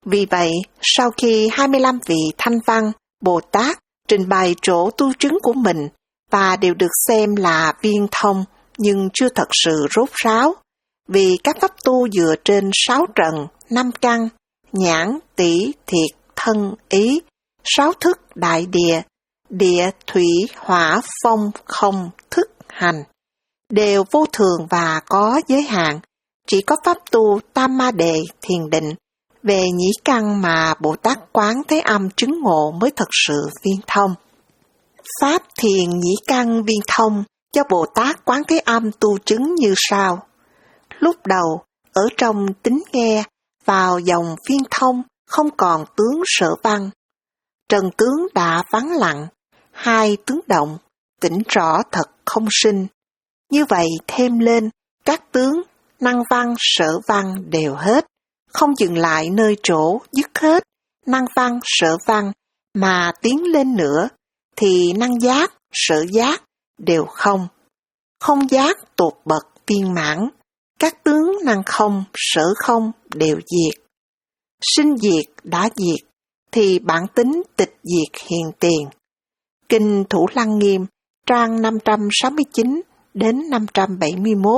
Vì vậy, sau khi hai mươi lăm vị Thanh Văn, Bồ Tát trình bày chỗ tu chứng của mình và đều được xem là viên thông nhưng chưa thật sự rốt ráo, vì các pháp tu dựa trên sáu trần, năm căn, nhãn, tỷ, thiệt, thân, ý, sáu thức đại địa, địa, thủy, hỏa, phong, không, thức, hành, đều vô thường và có giới hạn. Chỉ có pháp tu tam ma đề thiền định về nhĩ căn mà Bồ Tát Quán Thế Âm chứng ngộ mới thật sự viên thông. Pháp thiền nhĩ căn viên thông cho Bồ Tát Quán Thế Âm tu chứng như sau. Lúc đầu, ở trong tính nghe, vào dòng viên thông, không còn tướng sở văn. Trần tướng đã vắng lặng, hai tướng động, tỉnh rõ thật không sinh. Như vậy thêm lên, các tướng, năng văn, sở văn đều hết, không dừng lại nơi chỗ dứt hết, năng văn, sở văn, mà tiến lên nữa, thì năng giác, sở giác đều không. Không giác tột bậc viên mãn, các tướng năng không, sở không đều diệt. Sinh diệt đã diệt, thì bản tính tịch diệt hiện tiền. Kinh Thủ Lăng Nghiêm, trang năm trăm sáu mươi chín đến năm trăm bảy mươi mốt.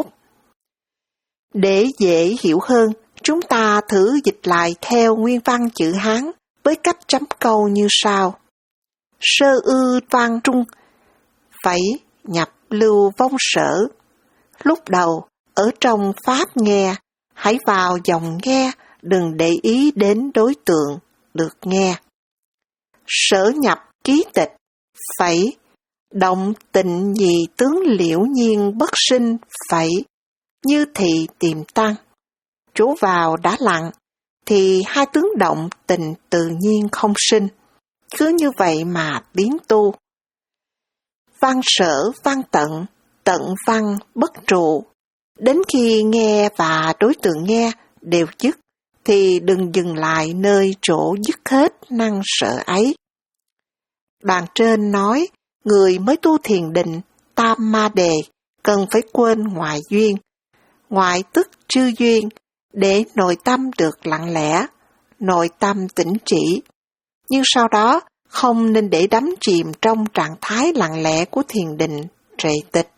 Để dễ hiểu hơn, chúng ta thử dịch lại theo nguyên văn chữ Hán với cách chấm câu như sau. Sơ ư văn trung, phẩy nhập lưu vong sở. Lúc đầu, ở trong Pháp nghe, hãy vào dòng nghe, đừng để ý đến đối tượng được nghe. Sở nhập ký tịch, phẩy, động tịnh nhì tướng liễu nhiên bất sinh, phẩy, như thị tìm tăng. Chỗ vào đã lặng, thì hai tướng động tình tự nhiên không sinh. Cứ như vậy mà tiến tu. Văn sở văn tận, tận văn bất trụ. Đến khi nghe và đối tượng nghe đều dứt, thì đừng dừng lại nơi chỗ dứt hết năng sở ấy. Đoạn trên nói, người mới tu thiền định, tam ma đề, cần phải quên ngoại duyên. Ngoại tức chư duyên, để nội tâm được lặng lẽ, nội tâm tĩnh chỉ. Nhưng sau đó, không nên để đắm chìm trong trạng thái lặng lẽ của thiền định, trệ tịch.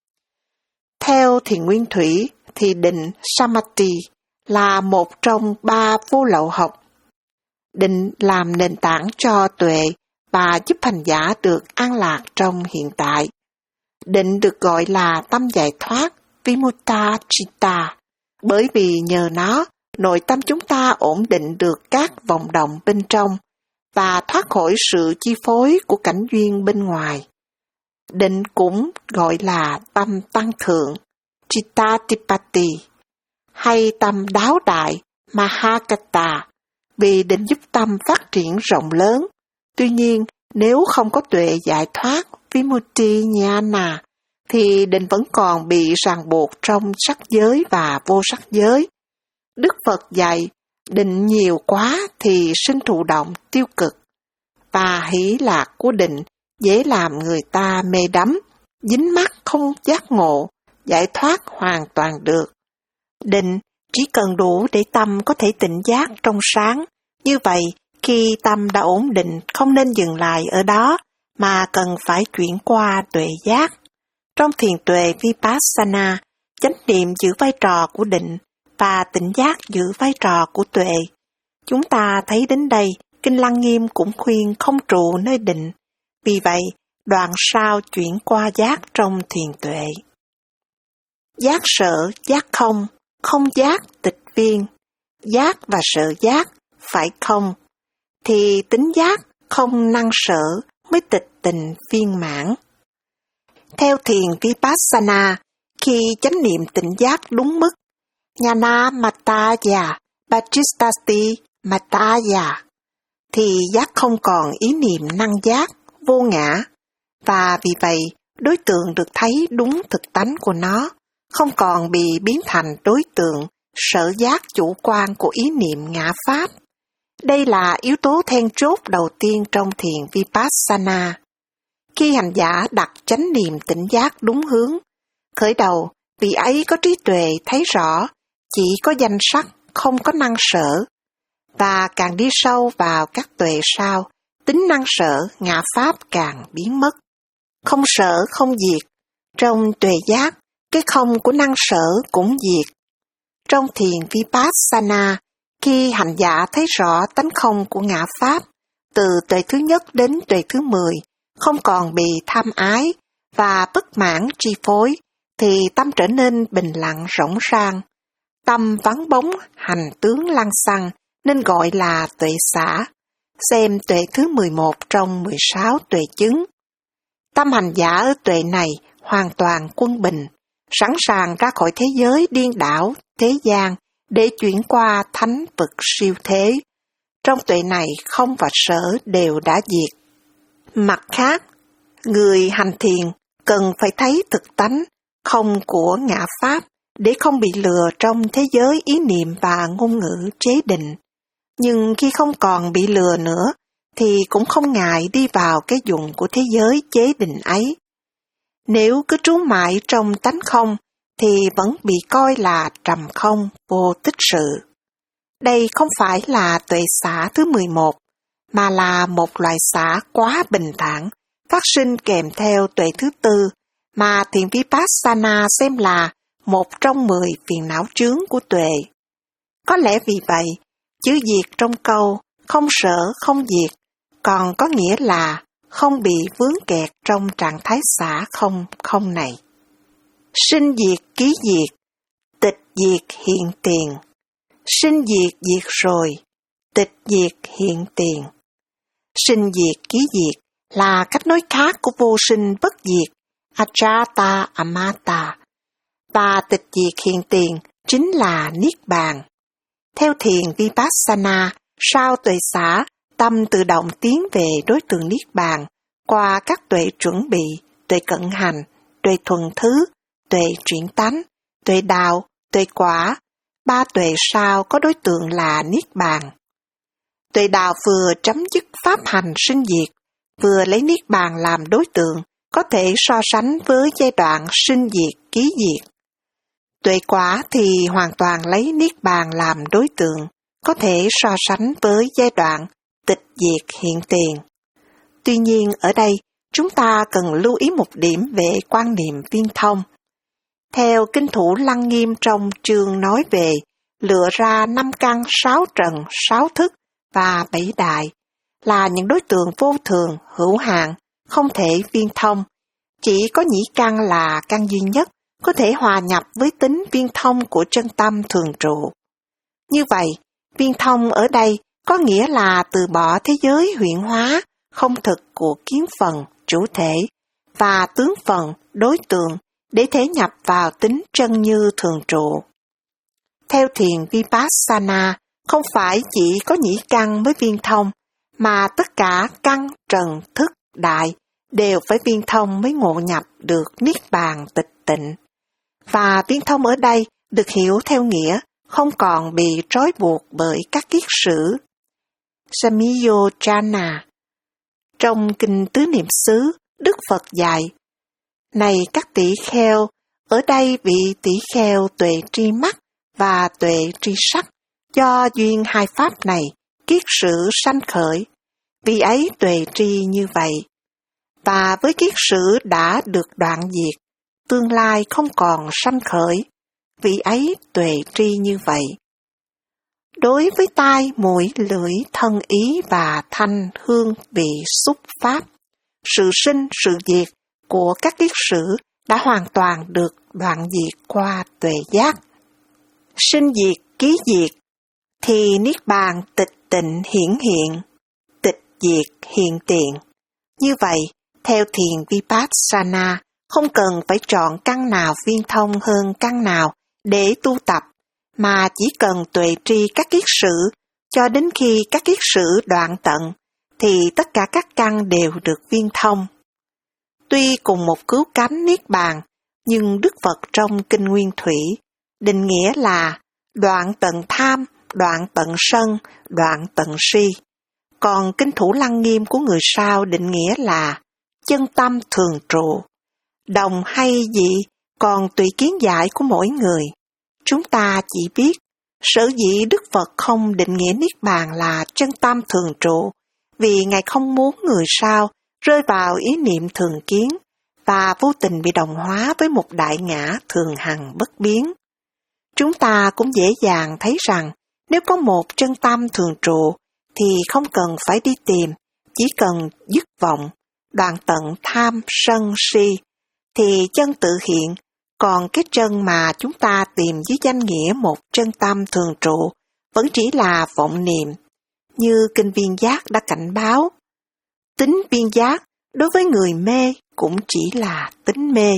Theo thiền nguyên thủy, thì định Samadhi là một trong ba vô lậu học. Định làm nền tảng cho tuệ và giúp hành giả được an lạc trong hiện tại. Định được gọi là tâm giải thoát, Vimutta Chitta, bởi vì nhờ nó, nội tâm chúng ta ổn định được các vọng động bên trong và thoát khỏi sự chi phối của cảnh duyên bên ngoài. Định cũng gọi là tâm tăng thượng, Chittatipatti, hay tâm đáo đại, Mahakata, vì định giúp tâm phát triển rộng lớn. Tuy nhiên, nếu không có tuệ giải thoát, Vimutti Jnana, thì định vẫn còn bị ràng buộc trong sắc giới và vô sắc giới. Đức Phật dạy, định nhiều quá thì sinh thụ động tiêu cực, và hỷ lạc của định dễ làm người ta mê đắm, dính mắc không giác ngộ, giải thoát hoàn toàn được. Định chỉ cần đủ để tâm có thể tỉnh giác trong sáng. Như vậy, khi tâm đã ổn định, không nên dừng lại ở đó, mà cần phải chuyển qua tuệ giác. Trong thiền tuệ Vipassana, chánh niệm giữ vai trò của định và tỉnh giác giữ vai trò của tuệ. Chúng ta thấy đến đây, Kinh Lăng Nghiêm cũng khuyên không trụ nơi định. Vì vậy, đoạn sau chuyển qua giác trong thiền tuệ. Giác sở, giác không, không giác tịch viên, giác và sở giác phải không, thì tính giác không năng sở mới tịch tình viên mãn. Theo thiền Vipassana, khi chánh niệm tỉnh giác đúng mức, Jnana Mataya, Bhattistati Mataya, thì giác không còn ý niệm năng giác, vô ngã, và vì vậy đối tượng được thấy đúng thực tánh của nó, không còn bị biến thành đối tượng sở giác chủ quan của ý niệm ngã pháp. Đây là yếu tố then chốt đầu tiên trong thiền Vipassana. Khi hành giả đặt chánh niệm tỉnh giác đúng hướng, khởi đầu, vị ấy có trí tuệ thấy rõ, chỉ có danh sắc, không có năng sở. và càng đi sâu vào các tuệ sau, tính năng sở ngã pháp càng biến mất. Không sở không diệt, trong tuệ giác, cái không của năng sở cũng diệt. Trong thiền Vipassana, khi hành giả thấy rõ tánh không của ngã pháp, từ tuệ thứ nhất đến tuệ thứ mười, không còn bị tham ái và bất mãn chi phối, thì tâm trở nên bình lặng rỗng rang. Tâm vắng bóng, hành tướng lăng xăng, nên gọi là tuệ xả. Xem tuệ thứ mười một trong mười sáu tuệ chứng. Tâm hành giả ở tuệ này hoàn toàn quân bình, sẵn sàng ra khỏi thế giới điên đảo, thế gian, để chuyển qua thánh vực siêu thế. Trong tuệ này không và sở đều đã diệt. Mặt khác, người hành thiền cần phải thấy thực tánh không của ngã pháp để không bị lừa trong thế giới ý niệm và ngôn ngữ chế định. Nhưng khi không còn bị lừa nữa, thì cũng không ngại đi vào cái dụng của thế giới chế định ấy. Nếu cứ trú mãi trong tánh không, thì vẫn bị coi là trầm không, vô tích sự. Đây không phải là tuệ xả thứ mười một, mà là một loại xả quá bình thản, phát sinh kèm theo tuệ thứ tư, mà thiền Vipassana xem là một trong mười phiền não chướng của tuệ. Có lẽ vì vậy, chữ diệt trong câu không sở không diệt còn có nghĩa là không bị vướng kẹt trong trạng thái xả không không này. Sinh diệt ký diệt, tịch diệt hiện tiền. Sinh diệt diệt rồi, tịch diệt hiện tiền. Sinh diệt ký diệt là cách nói khác của vô sinh bất diệt, Ajata Amata, và tịch diệt hiện tiền chính là Niết Bàn. Theo thiền Vipassana, sau tuệ xả, tâm tự động tiến về đối tượng Niết Bàn qua các tuệ chuẩn bị, tuệ cận hành, tuệ thuần thứ, tuệ chuyển tánh, tuệ đạo, tuệ quả. Ba tuệ sau có đối tượng là Niết Bàn. Tuệ đạo vừa chấm dứt pháp hành sinh diệt, vừa lấy Niết Bàn làm đối tượng, có thể so sánh với giai đoạn sinh diệt ký diệt. Tuệ quả thì hoàn toàn lấy Niết Bàn làm đối tượng, có thể so sánh với giai đoạn tịch diệt hiện tiền. Tuy nhiên ở đây, chúng ta cần lưu ý một điểm về quan niệm viên thông. Theo kinh thủ Lăng Nghiêm trong chương nói về lựa ra năm căn, sáu trần, sáu thức và bảy đại là những đối tượng vô thường, hữu hạn, không thể viên thông. Chỉ có nhĩ căn là căn duy nhất có thể hòa nhập với tính viên thông của chân tâm thường trụ. Như vậy, viên thông ở đây có nghĩa là từ bỏ thế giới huyễn hóa, không thực của kiến phần, chủ thể, và tướng phần, đối tượng, để thể nhập vào tính chân như thường trụ. Theo thiền Vipassana, không phải chỉ có nhĩ căn mới viên thông, mà tất cả căn, trần, thức, đại đều phải viên thông mới ngộ nhập được Niết Bàn tịch tịnh. Và viên thông ở đây được hiểu theo nghĩa không còn bị trói buộc bởi các kiết sử. Samyojana. Trong kinh Tứ Niệm xứ, Đức Phật dạy: Này các tỷ kheo, ở đây vị tỷ kheo tuệ tri mắt và tuệ tri sắc, do duyên hai pháp này, kiết sử sanh khởi, vị ấy tuệ tri như vậy. Và với kiết sử đã được đoạn diệt, tương lai không còn sanh khởi, vị ấy tuệ tri như vậy. Đối với tai, mũi, lưỡi, thân ý và thanh, hương, vị, xúc, pháp, sự sinh, sự diệt của các kiết sử đã hoàn toàn được đoạn diệt qua tuệ giác. Sinh diệt, ký diệt, thì Niết Bàn tịch tịnh hiển hiện, tịch diệt hiện tiền. Như vậy, theo thiền Vipassana, không cần phải chọn căn nào viên thông hơn căn nào để tu tập, mà chỉ cần tuệ tri các kiết sử, cho đến khi các kiết sử đoạn tận, thì tất cả các căn đều được viên thông. Tuy cùng một cứu cánh Niết Bàn, nhưng Đức Phật trong Kinh Nguyên Thủy định nghĩa là đoạn tận tham, đoạn tận sân, đoạn tận si. Còn Kinh Thủ Lăng Nghiêm của người sau định nghĩa là chân tâm thường trụ. Đồng hay dị còn tùy kiến giải của mỗi người. Chúng ta chỉ biết Sở dĩ Đức Phật không định nghĩa Niết Bàn là chân tâm thường trụ, vì Ngài không muốn người sau rơi vào ý niệm thường kiến và vô tình bị đồng hóa với một đại ngã thường hằng bất biến. Chúng ta cũng dễ dàng thấy rằng nếu có một chân tâm thường trụ thì không cần phải đi tìm, chỉ cần dứt vọng, đoạn tận tham sân si, thì chân tự hiện. Còn cái chân mà chúng ta tìm dưới danh nghĩa một chân tâm thường trụ vẫn chỉ là vọng niệm, như Kinh Viên Giác đã cảnh báo. Tính viên giác đối với người mê cũng chỉ là tính mê.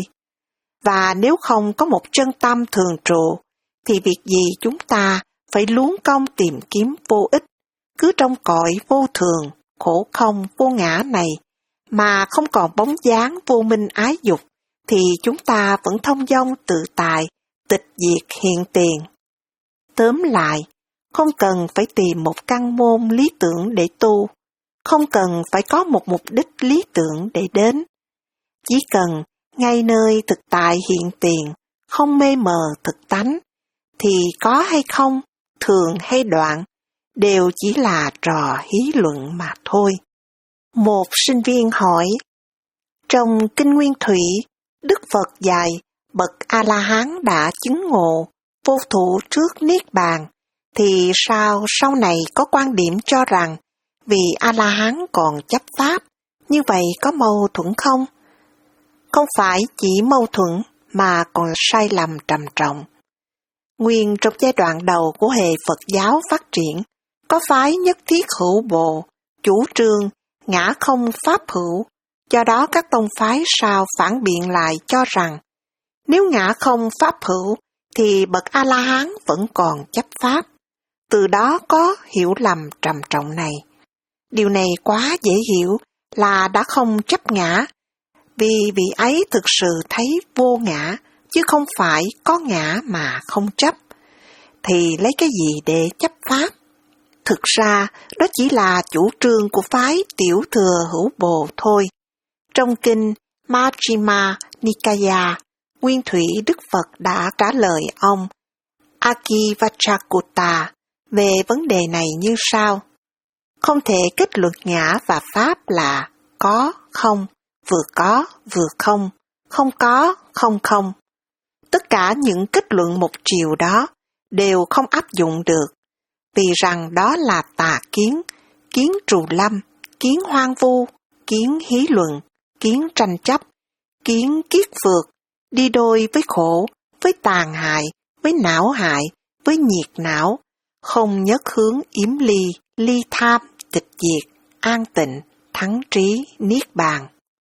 Và nếu không có một chân tâm thường trụ, thì việc gì chúng ta phải luống công tìm kiếm vô ích, cứ trong cõi vô thường, khổ không, vô ngã này, mà không còn bóng dáng vô minh ái dục, thì chúng ta vẫn thông dong tự tại, tịch diệt hiện tiền. Tóm lại, không cần phải tìm một căn môn lý tưởng để tu, không cần phải có một mục đích lý tưởng để đến. Chỉ cần ngay nơi thực tại hiện tiền, không mê mờ thực tánh, thì có hay không, thường hay đoạn, đều chỉ là trò hí luận mà thôi. Một sinh viên hỏi, trong Kinh Nguyên Thủy, Đức Phật dạy bậc A-la-hán đã chứng ngộ, vô thụ trước Niết Bàn, thì sao sau này có quan điểm cho rằng vì A-la-hán còn chấp pháp, như vậy có mâu thuẫn không? Không phải chỉ mâu thuẫn mà còn sai lầm trầm trọng. Nguyên trong giai đoạn đầu của hệ Phật giáo phát triển, có phái nhất thiết hữu bộ, chủ trương ngã không pháp hữu, do đó các tông phái sau phản biện lại cho rằng nếu ngã không pháp hữu thì bậc A-la-hán vẫn còn chấp pháp. Từ đó có hiểu lầm trầm trọng này. Điều này quá dễ hiểu là đã không chấp ngã, vì vị ấy thực sự thấy vô ngã, chứ không phải có ngã mà không chấp. Thì lấy cái gì để chấp pháp? Thực ra, đó chỉ là chủ trương của phái tiểu thừa hữu bồ thôi. Trong kinh Majjhima Nikaya, Nguyên Thủy Đức Phật đã trả lời ông Akivachakutta về vấn đề này như sau. Không thể kết luận ngã và pháp là có, không, vừa có, vừa không, không có, không không. Tất cả những kết luận một chiều đó đều không áp dụng được, vì rằng đó là tà kiến, kiến trù lâm, kiến hoang vu, kiến hí luận, kiến tranh chấp, kiến kiết phược, đi đôi với khổ, với tàn hại, với não hại, với nhiệt não, không nhất hướng yếm ly, ly tham, tịch diệt, an tịnh, thắng trí, niết bàn.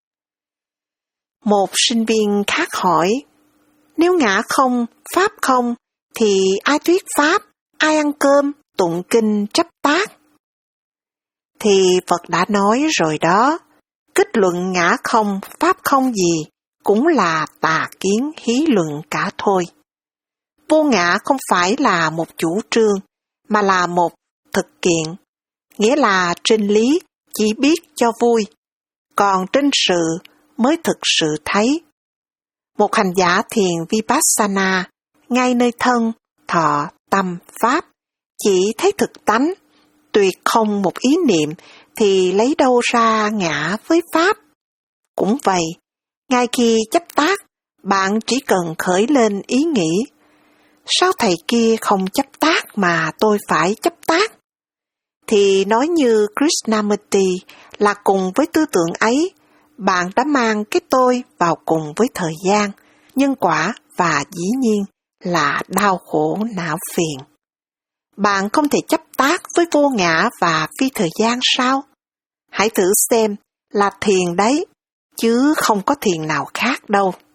Một sinh viên khác hỏi, nếu ngã không, pháp không, thì ai thuyết pháp, ai ăn cơm, tụng kinh chấp tác? Thì Phật đã nói rồi đó, kết luận ngã không, pháp không gì, cũng là tà kiến hí luận cả thôi. Vô ngã không phải là một chủ trương, mà là một thực kiện, nghĩa là trên lý chỉ biết cho vui, còn trên sự mới thực sự thấy. Một hành giả thiền Vipassana, ngay nơi thân, thọ, tâm, pháp, chỉ thấy thực tánh, tuyệt không một ý niệm, thì lấy đâu ra ngã với pháp? Cũng vậy, ngay khi chấp tác, bạn chỉ cần khởi lên ý nghĩ, sao thầy kia không chấp tác mà tôi phải chấp tác? Thì nói như Krishnamurti là cùng với tư tưởng ấy, bạn đã mang cái tôi vào cùng với thời gian, nhân quả và dĩ nhiên là đau khổ não phiền. Bạn không thể chấp tác với vô ngã và phi thời gian sao? Hãy thử xem là thiền đấy, chứ không có thiền nào khác đâu.